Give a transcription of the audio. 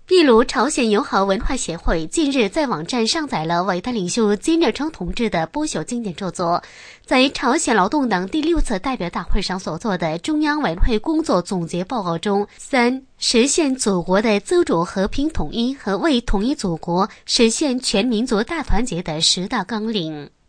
秘鲁朝鲜友好文化协会近日在网站上载了伟大领袖金日成同志的不朽经典著作，在朝鲜劳动党第6次代表大会上所做的中央委员会工作总结报告中，3实现祖国的自主和平统一和为统一祖国实现全民族大团结的10大纲领。